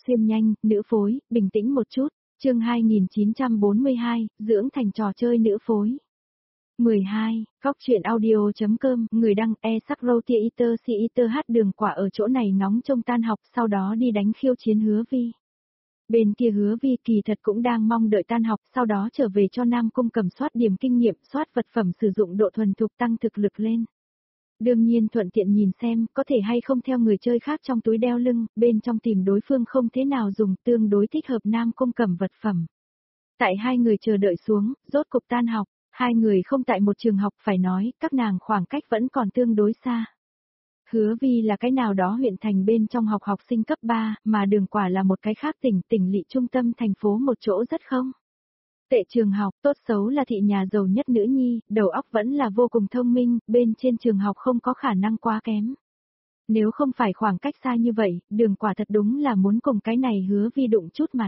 xuyên nhanh, nữ phối, bình tĩnh một chút. Chương 2942, dưỡng thành trò chơi nữ phối. 12, Góc truyện audio.com, người đăng Sakrotia Eater Si Eater hát đường quả ở chỗ này ngóng trông tan học sau đó đi đánh khiêu chiến Hứa Vi. Bên kia Hứa Vi kỳ thật cũng đang mong đợi tan học sau đó trở về cho Nam Cung Cầm soát điểm kinh nghiệm, soát vật phẩm sử dụng độ thuần thục tăng thực lực lên. Đương nhiên thuận tiện nhìn xem có thể hay không theo người chơi khác trong túi đeo lưng, bên trong tìm đối phương không thế nào dùng tương đối thích hợp Nam Cung Cầm vật phẩm. Tại hai người chờ đợi xuống, rốt cục tan học, hai người không tại một trường học phải nói, các nàng khoảng cách vẫn còn tương đối xa. Hứa Vi là cái nào đó huyện thành bên trong học sinh cấp 3, mà đường quả là một cái khác tỉnh lỵ trung tâm thành phố một chỗ rất không. Tệ trường học, tốt xấu là thị nhà giàu nhất nữ nhi, đầu óc vẫn là vô cùng thông minh, bên trên trường học không có khả năng quá kém. Nếu không phải khoảng cách xa như vậy, đường quả thật đúng là muốn cùng cái này Hứa Vi đụng chút mặt.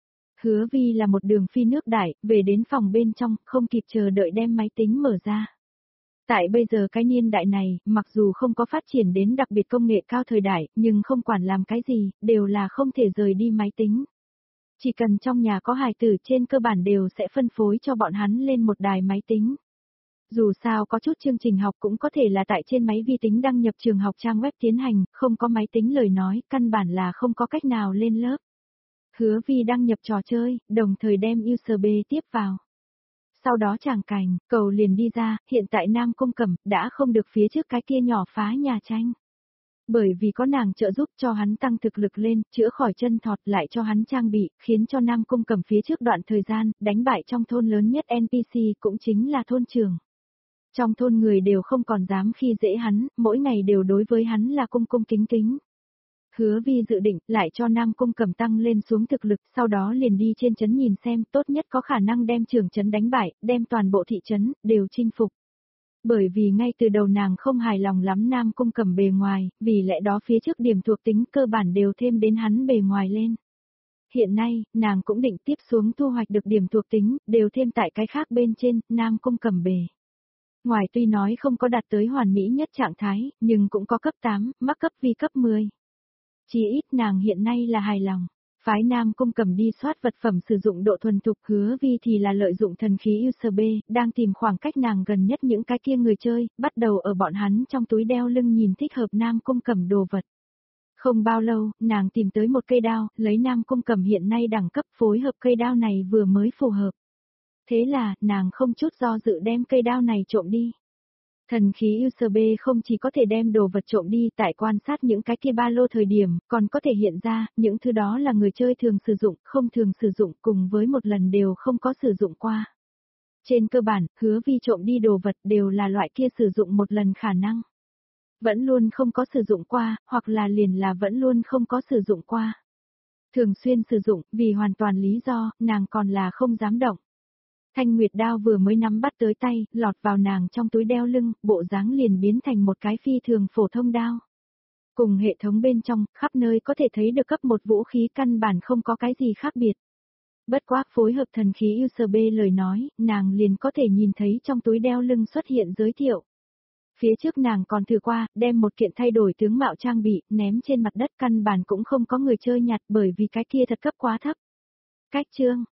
Hứa Vi là một đường phi nước đại, về đến phòng bên trong, không kịp chờ đợi đem máy tính mở ra. Tại bây giờ cái niên đại này, mặc dù không có phát triển đến đặc biệt công nghệ cao thời đại, nhưng không quản làm cái gì, đều là không thể rời đi máy tính. Chỉ cần trong nhà có hài tử trên cơ bản đều sẽ phân phối cho bọn hắn lên một đài máy tính. Dù sao có chút chương trình học cũng có thể là tại trên máy vi tính đăng nhập trường học trang web tiến hành, không có máy tính lời nói, căn bản là không có cách nào lên lớp. Hứa Vi đăng nhập trò chơi, đồng thời đem USB tiếp vào. Sau đó chàng cảnh, cầu liền đi ra, hiện tại Nam Cung Cẩm đã không được phía trước cái kia nhỏ phá nhà tranh. Bởi vì có nàng trợ giúp cho hắn tăng thực lực lên, chữa khỏi chân thọt lại cho hắn trang bị, khiến cho Nam Cung Cẩm phía trước đoạn thời gian, đánh bại trong thôn lớn nhất NPC cũng chính là thôn trưởng. Trong thôn người đều không còn dám khi dễ hắn, mỗi ngày đều đối với hắn là cung cung kính kính. Hứa Vi dự định lại cho Nam Cung Cẩm tăng lên xuống thực lực, sau đó liền đi trên trấn nhìn xem tốt nhất có khả năng đem trưởng trấn đánh bại, đem toàn bộ thị trấn đều chinh phục. Bởi vì ngay từ đầu nàng không hài lòng lắm Nam Cung Cẩm bề ngoài, vì lẽ đó phía trước điểm thuộc tính cơ bản đều thêm đến hắn bề ngoài lên. Hiện nay, nàng cũng định tiếp xuống thu hoạch được điểm thuộc tính, đều thêm tại cái khác bên trên, Nam Cung Cẩm bề. Ngoài tuy nói không có đạt tới hoàn mỹ nhất trạng thái, nhưng cũng có cấp 8, mắc cấp vi cấp 10. Chỉ ít nàng hiện nay là hài lòng. Phái Nam Cung Cẩm đi soát vật phẩm sử dụng độ thuần thục, Hứa Vi thì là lợi dụng thần khí USB, đang tìm khoảng cách nàng gần nhất những cái kia người chơi, bắt đầu ở bọn hắn trong túi đeo lưng nhìn thích hợp Nam Cung Cẩm đồ vật. Không bao lâu, nàng tìm tới một cây đao, lấy Nam Cung Cẩm hiện nay đẳng cấp phối hợp cây đao này vừa mới phù hợp. Thế là, nàng không chút do dự đem cây đao này trộm đi. Thần khí USB không chỉ có thể đem đồ vật trộm đi tại quan sát những cái kia ba lô thời điểm, còn có thể hiện ra, những thứ đó là người chơi thường sử dụng, không thường sử dụng cùng với một lần đều không có sử dụng qua. Trên cơ bản, Hứa Vi trộm đi đồ vật đều là loại kia sử dụng một lần khả năng. Vẫn luôn không có sử dụng qua, hoặc là liền là vẫn luôn không có sử dụng qua. Thường xuyên sử dụng, vì hoàn toàn lý do, nàng còn là không dám động. Thanh Nguyệt đao vừa mới nắm bắt tới tay, lọt vào nàng trong túi đeo lưng, bộ dáng liền biến thành một cái phi thường phổ thông đao. Cùng hệ thống bên trong, khắp nơi có thể thấy được cấp một vũ khí căn bản không có cái gì khác biệt. Bất quá phối hợp thần khí USB lời nói, nàng liền có thể nhìn thấy trong túi đeo lưng xuất hiện giới thiệu. Phía trước nàng còn thử qua, đem một kiện thay đổi tướng mạo trang bị, ném trên mặt đất căn bản cũng không có người chơi nhặt bởi vì cái kia thật cấp quá thấp. Cách chương